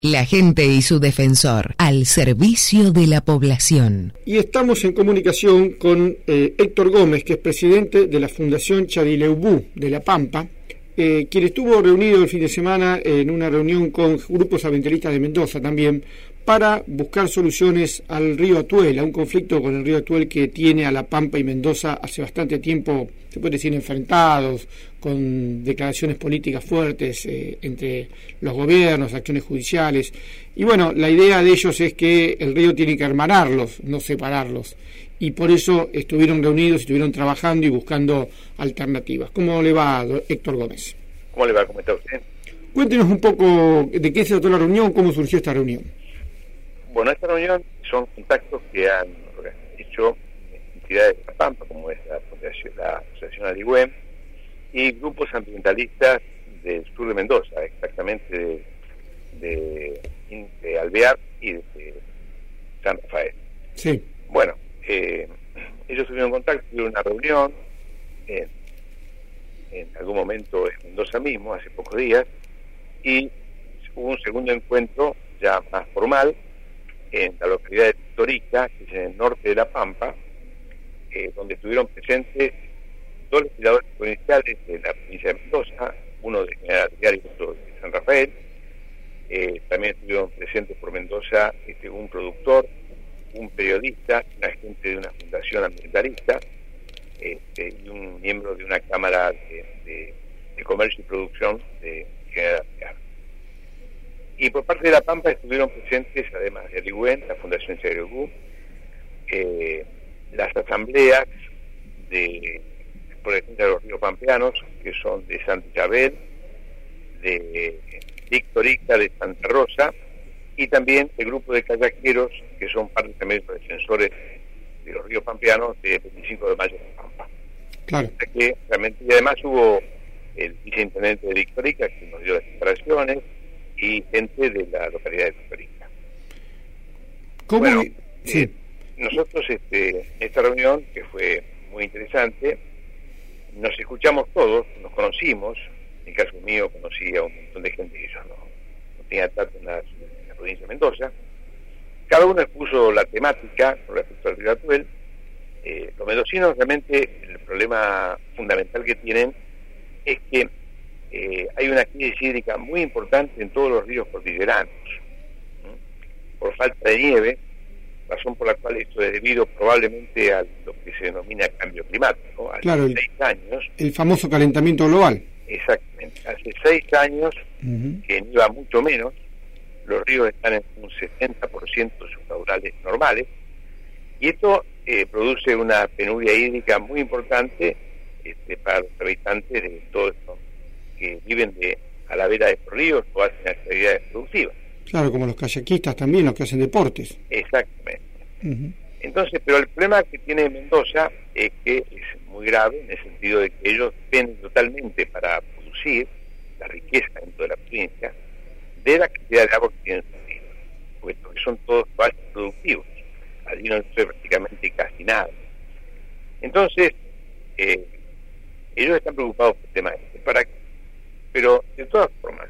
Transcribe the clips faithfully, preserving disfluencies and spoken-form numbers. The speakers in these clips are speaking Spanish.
La gente y su defensor, al servicio de la población. Y estamos en comunicación con eh, Héctor Gómez, que es presidente de la Fundación Chadileubú de La Pampa, eh, quien estuvo reunido el fin de semana en una reunión con grupos ambientalistas de Mendoza también, para buscar soluciones al río Atuel, a un conflicto con el río Atuel que tiene a La Pampa y Mendoza hace bastante tiempo, se puede decir, enfrentados, con declaraciones políticas fuertes eh, entre los gobiernos, acciones judiciales. Y bueno, la idea de ellos es que el río tiene que hermanarlos, no separarlos. Y por eso estuvieron reunidos, estuvieron trabajando y buscando alternativas. ¿Cómo le va, Héctor Gómez? ¿Cómo le va? ¿Cómo está usted? Cuéntenos un poco de qué se trató la reunión, cómo surgió esta reunión. Bueno, esta reunión son contactos que han hecho entidades de La Pampa, como es la Asociación, la Asociación Aligüen, y grupos ambientalistas del sur de Mendoza, exactamente de, de, de Alvear y de, de San Rafael. Sí. Bueno, eh, ellos tuvieron contacto, tuvieron una reunión en, en algún momento en Mendoza mismo, hace pocos días, y hubo un segundo encuentro ya más formal en la localidad de Torica, que es en el norte de La Pampa, eh, donde estuvieron presentes dos legisladores provinciales de la provincia de Mendoza, uno de General Alvear y otro de San Rafael. Eh, también estuvieron presentes por Mendoza este, un productor, un periodista, un agente de una fundación ambientalista este, y un miembro de una cámara de, de, de comercio y producción de General Alvear. Y por parte de La Pampa estuvieron presentes, además de Aligüen, la Fundación Chadileubú, eh, las asambleas de, por ejemplo, de los ríos pampeanos, que son de Santa Isabel, de Victorica, de Santa Rosa, y también el grupo de kayakeros, que son parte también de los defensores de los ríos pampeanos de veinticinco de mayo de La Pampa. Claro. O sea que, realmente, y además hubo el viceintendente de Victorica, que nos dio las declaraciones, y gente de la localidad de Victorica. ¿Cómo? Bueno, sí. eh, nosotros este, en esta reunión, que fue muy interesante, nos escuchamos todos, nos conocimos. En el caso mío conocí a un montón de gente que yo no, no tenía tanto en la, en la provincia de Mendoza. Cada uno expuso la temática con respecto al río Atuel. Eh, los mendocinos realmente el problema fundamental que tienen es que Eh, hay una crisis hídrica muy importante en todos los ríos cordilleranos, ¿sí? Por falta de nieve, razón por la cual esto es debido probablemente a lo que se denomina cambio climático. Hace Claro, el, seis años, el famoso calentamiento global. Exactamente, hace seis años, uh-huh. que nieva mucho menos, los ríos están en un setenta por ciento de sus caudales normales, y esto eh, produce una penuria hídrica muy importante este, para los habitantes de todo esto, que viven de a la vera de los ríos o hacen actividades productivas. Claro, como los kayakistas también, los que hacen deportes. Exactamente. Uh-huh. Entonces, pero el problema que tiene Mendoza es que es muy grave en el sentido de que ellos dependen totalmente para producir la riqueza dentro de la provincia de la cantidad de agua que tienen sus ríos, porque son todos valles productivos. Allí no hay prácticamente casi nada. Entonces, eh, ellos están preocupados por el tema este. Para Pero, de todas formas,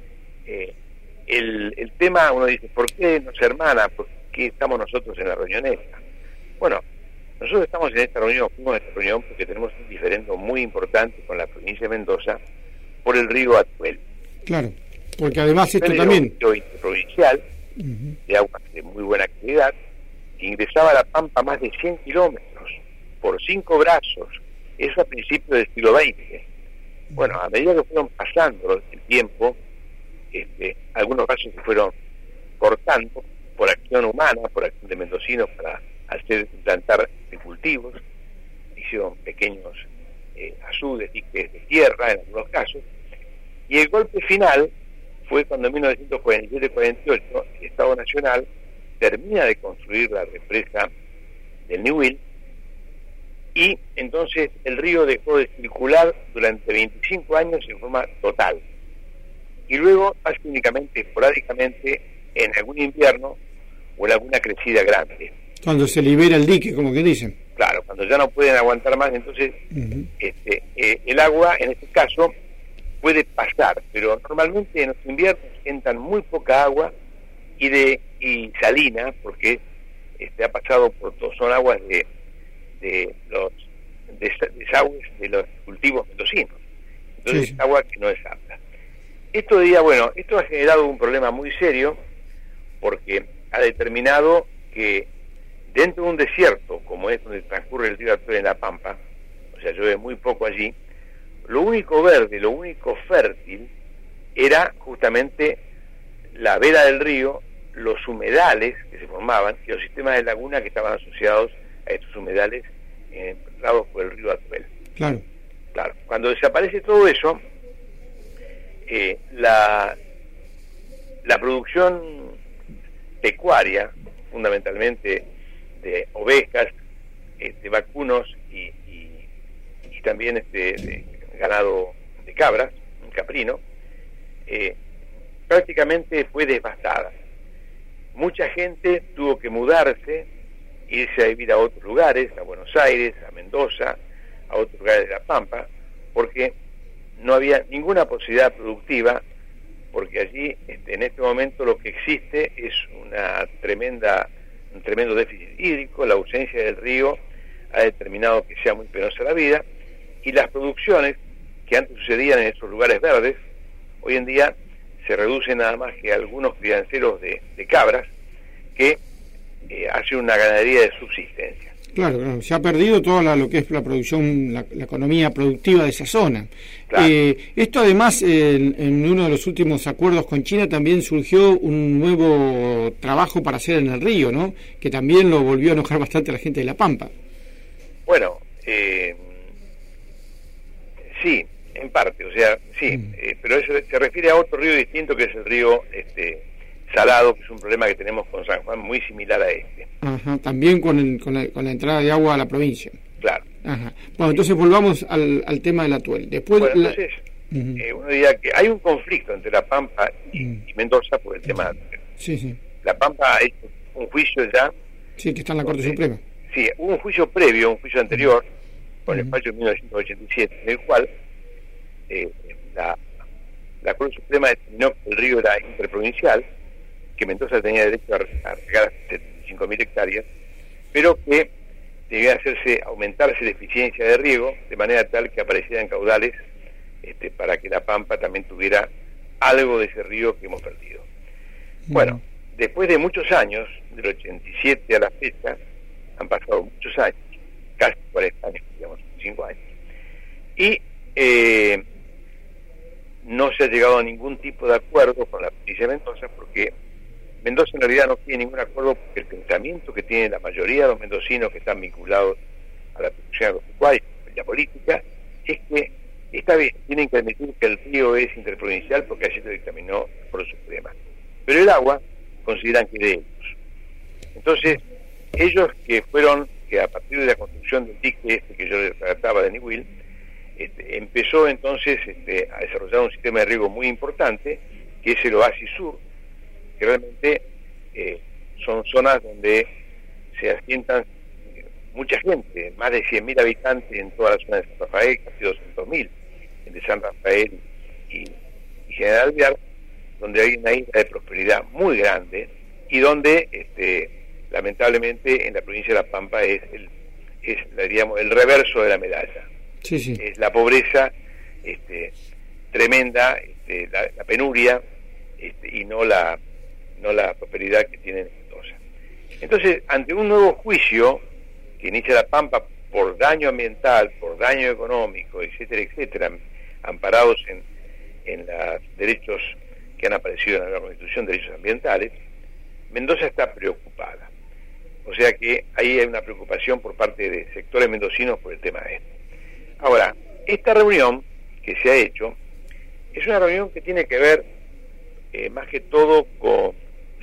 eh, el, el tema, uno dice, ¿por qué no se hermana? ¿Por qué estamos nosotros en la reunión esta? Bueno, nosotros estamos en esta reunión, fuimos en esta reunión porque tenemos un diferendo muy importante con la provincia de Mendoza por el río Atuel. Claro, porque además esto el también... río interprovincial, uh-huh. de aguas de muy buena actividad, que ingresaba a La Pampa más de cien kilómetros por cinco brazos, eso a principios del siglo veinte. Bueno, a medida que fueron pasando el tiempo, este, algunos brazos se fueron cortando por acción humana, por acción de mendocinos para hacer implantar de cultivos, hicieron pequeños eh, azudes, diques de tierra en algunos casos, y el golpe final fue cuando en mil novecientos cuarenta y siete cuarenta y ocho el Estado Nacional termina de construir la represa del Ñubil, y entonces el río dejó de circular durante veinticinco años en forma total. Y luego, casi únicamente, esporádicamente, en algún invierno o en alguna crecida grande. Cuando se libera el dique, como que dicen. Claro, cuando ya no pueden aguantar más, entonces uh-huh. este, eh, el agua, en este caso, puede pasar, pero normalmente en los inviernos entran muy poca agua y de y salina, porque este ha pasado por todo, son aguas de, de los desagües de los cultivos mendocinos. Entonces, sí, es agua que no es apta. Esto diría, bueno, esto ha generado un problema muy serio, porque ha determinado que dentro de un desierto, como es donde transcurre el río Atuel en La Pampa, o sea, llueve muy poco allí, lo único verde, lo único fértil, era justamente la vera del río, los humedales que se formaban y los sistemas de laguna que estaban asociados a estos humedales empezados por el río Atuel. Claro. Claro. Cuando desaparece todo eso, eh, la, la producción pecuaria, fundamentalmente de ovejas, este, vacunos y, y, y también este, de ganado de cabras, un caprino, eh, prácticamente fue devastada. Mucha gente tuvo que mudarse, irse a vivir a otros lugares, a Buenos Aires, a Mendoza, a otros lugares de La Pampa, porque no había ninguna posibilidad productiva, porque allí, este, en este momento, lo que existe es una tremenda, un tremendo déficit hídrico. La ausencia del río ha determinado que sea muy penosa la vida, y las producciones que antes sucedían en esos lugares verdes, hoy en día se reducen nada más que a algunos crianceros de, de cabras, que eh, hacen una ganadería de subsistencia. Claro, claro, se ha perdido toda la, lo que es la producción, la, la economía productiva de esa zona. Claro. Eh, esto además, eh, en, en uno de los últimos acuerdos con China también surgió un nuevo trabajo para hacer en el río, ¿no? Que también lo volvió a enojar bastante a la gente de La Pampa. Bueno, eh, sí, en parte, o sea, sí, mm. eh, pero eso se refiere a otro río distinto, que es el río este, Salado, que es un problema que tenemos con San Juan muy similar a este. Ajá, también con, el, con, la, con la entrada de agua a la provincia. Claro. Ajá. Bueno, entonces volvamos al, al tema del Atuel. Después, bueno, la... entonces, uh-huh. eh, uno diría que hay un conflicto entre La Pampa y, uh-huh. y Mendoza por el tema del Atuel. Sí, sí. La Pampa ha hecho un juicio ya. Sí, que está en la Corte donde, Suprema. Sí, hubo un juicio previo, un juicio anterior, uh-huh. con el fallo de mil novecientos ochenta y siete, en el cual eh, la, la Corte Suprema determinó que el río era interprovincial, que Mendoza tenía derecho a regar setenta y cinco mil hectáreas, pero que debía hacerse, aumentarse la eficiencia de riego, de manera tal que aparecieran caudales este, para que La Pampa también tuviera algo de ese río que hemos perdido. Mm. Bueno, después de muchos años, del ochenta y siete a la fecha, han pasado muchos años, casi cuarenta años, digamos, cinco años, y eh, no se ha llegado a ningún tipo de acuerdo con la provincia de Mendoza, porque Mendoza en realidad no tiene ningún acuerdo, porque el pensamiento que tiene la mayoría de los mendocinos que están vinculados a la producción agropecuaria y la política es que esta vez tienen que admitir que el río es interprovincial, porque así lo dictaminó por la Suprema. Pero el agua consideran que es de ellos. Entonces, ellos que fueron, que a partir de la construcción del dique este que yo les trataba de Niwil, este, empezó entonces este, a desarrollar un sistema de riego muy importante, que es el Oasis Sur, que realmente eh, son zonas donde se asientan eh, mucha gente, más de cien mil habitantes en toda la zona de San Rafael, casi doscientos mil, entre San Rafael y, y General Viar, donde hay una isla de prosperidad muy grande, y donde este, lamentablemente en la provincia de La Pampa es el, es diríamos, el reverso de la medalla. Sí, sí. Es la pobreza este, tremenda, este, la, la penuria, este, y no la no la prosperidad que tiene Mendoza. Entonces, ante un nuevo juicio que inicia La Pampa por daño ambiental, por daño económico, etcétera, etcétera, amparados en, en los derechos que han aparecido en la nueva Constitución, derechos ambientales, Mendoza está preocupada. O sea que ahí hay una preocupación por parte de sectores mendocinos por el tema de esto. Ahora, esta reunión que se ha hecho es una reunión que tiene que ver eh, más que todo con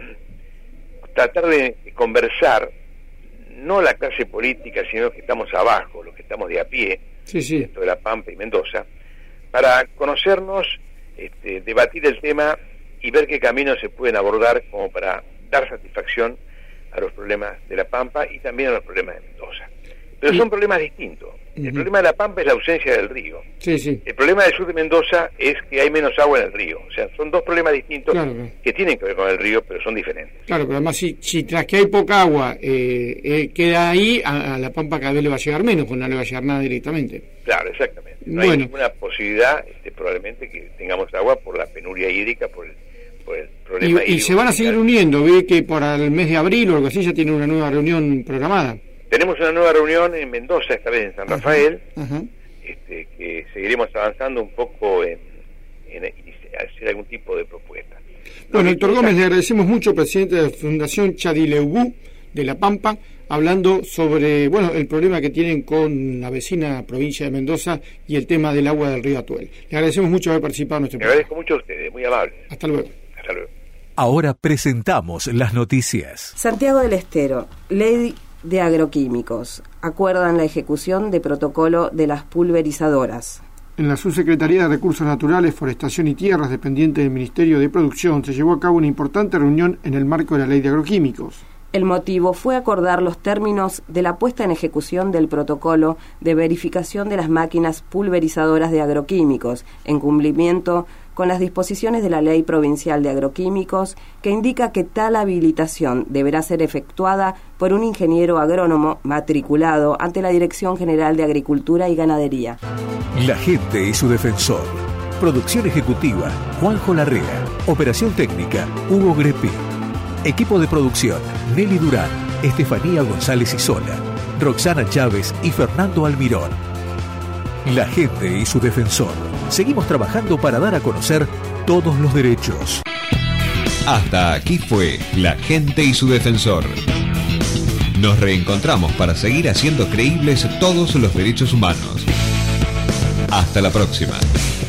tratar de conversar, no la clase política, sino que estamos abajo, los que estamos de a pie, sí, sí. esto de La Pampa y Mendoza, para conocernos, este, debatir el tema y ver qué caminos se pueden abordar como para dar satisfacción a los problemas de La Pampa y también a los problemas de Mendoza. Pero son problemas distintos. El uh-huh. problema de La Pampa es la ausencia del río. Sí, sí. El problema del sur de Mendoza es que hay menos agua en el río. O sea, son dos problemas distintos claro, claro. que tienen que ver con el río, pero son diferentes. Claro, pero además si, si tras que hay poca agua eh, eh, queda ahí, a, a La Pampa cada vez le va a llegar menos, porque no le va a llegar nada directamente. Claro, exactamente. No bueno. hay ninguna posibilidad, este, probablemente, que tengamos agua por la penuria hídrica, por el, por el problema Y, y se van a seguir uniendo, ve que para el mes de abril o algo así ya tienen una nueva reunión programada. Tenemos una nueva reunión en Mendoza, esta vez en San Rafael, ajá. Este, que seguiremos avanzando un poco en, en, en hacer algún tipo de propuesta. Bueno, Héctor Gómez, le agradecemos mucho, presidente de la Fundación Chadileubú de La Pampa, hablando sobre bueno el problema que tienen con la vecina provincia de Mendoza y el tema del agua del río Atuel. Le agradecemos mucho haber participado en nuestro programa. Le agradezco mucho a ustedes, muy amable. Hasta luego. Hasta luego. Ahora presentamos las noticias. Santiago del Estero, ley de agroquímicos. Acuerdan la ejecución de protocolo de las pulverizadoras. En la Subsecretaría de Recursos Naturales, Forestación y Tierras, dependiente del Ministerio de Producción, se llevó a cabo una importante reunión en el marco de la ley de agroquímicos. El motivo fue acordar los términos de la puesta en ejecución del protocolo de verificación de las máquinas pulverizadoras de agroquímicos, en cumplimiento con las disposiciones de la Ley Provincial de Agroquímicos, que indica que tal habilitación deberá ser efectuada por un ingeniero agrónomo matriculado ante la Dirección General de Agricultura y Ganadería. La gente y su defensor. Producción ejecutiva, Juanjo Larrea. Operación técnica, Hugo Greppi. Equipo de producción, Nelly Durán, Estefanía González Isola, Roxana Chávez y Fernando Almirón. La gente y su defensor. Seguimos trabajando para dar a conocer todos los derechos. Hasta aquí fue La gente y su defensor. Nos reencontramos para seguir haciendo creíbles todos los derechos humanos. Hasta la próxima.